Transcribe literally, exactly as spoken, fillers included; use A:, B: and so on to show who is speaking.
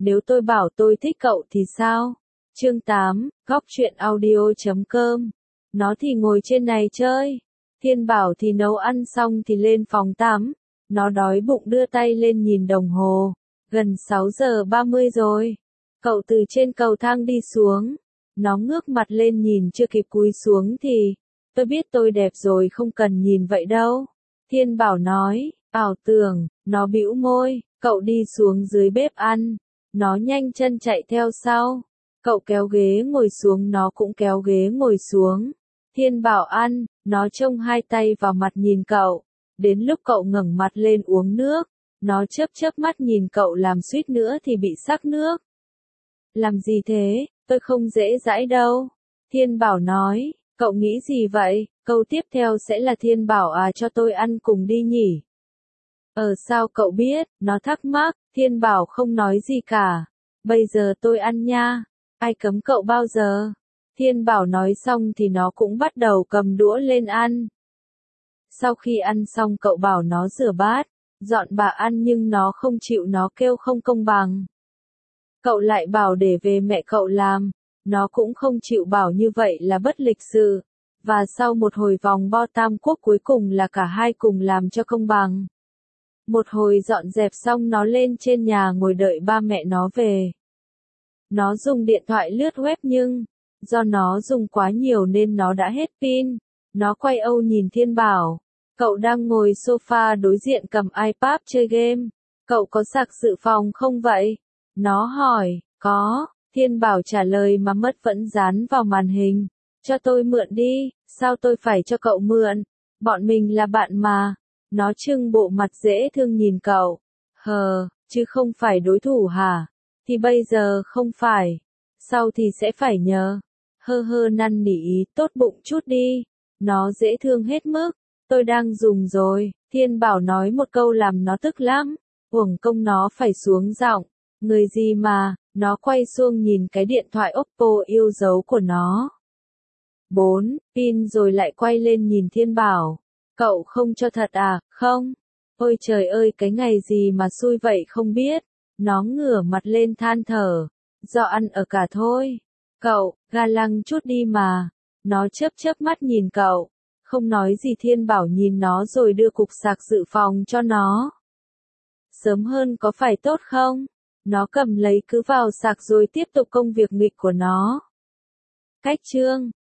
A: nếu tôi bảo tôi thích cậu thì sao? Chương tám, góc truyện audio chấm com. Nó thì ngồi trên này chơi. Thiên Bảo thì nấu ăn xong thì lên phòng tắm. Nó đói bụng đưa tay lên nhìn đồng hồ. Gần sáu giờ ba mươi rồi. Cậu từ trên cầu thang đi xuống. Nó ngước mặt lên nhìn chưa kịp cúi xuống thì, tôi biết tôi đẹp rồi không cần nhìn vậy đâu. Thiên Bảo nói, ảo tưởng, nó bĩu môi, cậu đi xuống dưới bếp ăn. Nó nhanh chân chạy theo sau. Cậu kéo ghế ngồi xuống, nó cũng kéo ghế ngồi xuống. Thiên Bảo ăn, nó trông hai tay vào mặt nhìn cậu. Đến lúc cậu ngẩng mặt lên uống nước, nó chớp chớp mắt nhìn cậu làm suýt nữa thì bị sắc nước. Làm gì thế, tôi không dễ dãi đâu. Thiên Bảo nói, cậu nghĩ gì vậy, câu tiếp theo sẽ là Thiên Bảo à cho tôi ăn cùng đi nhỉ. Ờ sao cậu biết, nó thắc mắc, Thiên Bảo không nói gì cả. Bây giờ tôi ăn nha, ai cấm cậu bao giờ. Thiên Bảo nói xong thì nó cũng bắt đầu cầm đũa lên ăn. Sau khi ăn xong cậu bảo nó rửa bát, dọn bạ ăn nhưng nó không chịu, nó kêu không công bằng. Cậu lại bảo để về mẹ cậu làm, nó cũng không chịu, bảo như vậy là bất lịch sự. Và sau một hồi vòng vo tam quốc cuối cùng là cả hai cùng làm cho công bằng. Một hồi dọn dẹp xong nó lên trên nhà ngồi đợi ba mẹ nó về. Nó dùng điện thoại lướt web nhưng, do nó dùng quá nhiều nên nó đã hết pin. Nó quay âu nhìn Thiên Bảo. Cậu đang ngồi sofa đối diện cầm iPad chơi game. Cậu có sạc dự phòng không vậy? Nó hỏi, có. Thiên Bảo trả lời mà mất vẫn dán vào màn hình. Cho tôi mượn đi, sao tôi phải cho cậu mượn? Bọn mình là bạn mà. Nó trưng bộ mặt dễ thương nhìn cậu. Hờ, chứ không phải đối thủ hả? Thì bây giờ không phải. Sau thì sẽ phải nhờ. Hơ hơ năn nỉ, tốt bụng chút đi. Nó dễ thương hết mức. Tôi đang dùng rồi. Thiên Bảo nói một câu làm nó tức lắm. Uổng công nó phải xuống giọng. Người gì mà, nó quay xuống nhìn cái điện thoại Oppo yêu dấu của nó. bốn, pin rồi lại quay lên nhìn Thiên Bảo. Cậu không cho thật à, không? Ôi trời ơi cái ngày gì mà xui vậy không biết. Nó ngửa mặt lên than thở. Do ăn ở cả thôi. Cậu, ga lăng chút đi mà. Nó chớp chớp mắt nhìn cậu. Không nói gì. Thiên Bảo nhìn nó rồi đưa cục sạc dự phòng cho nó. Sớm hơn có phải tốt không? Nó cầm lấy cứ vào sạc rồi tiếp tục công việc nghịch của nó. Cách chương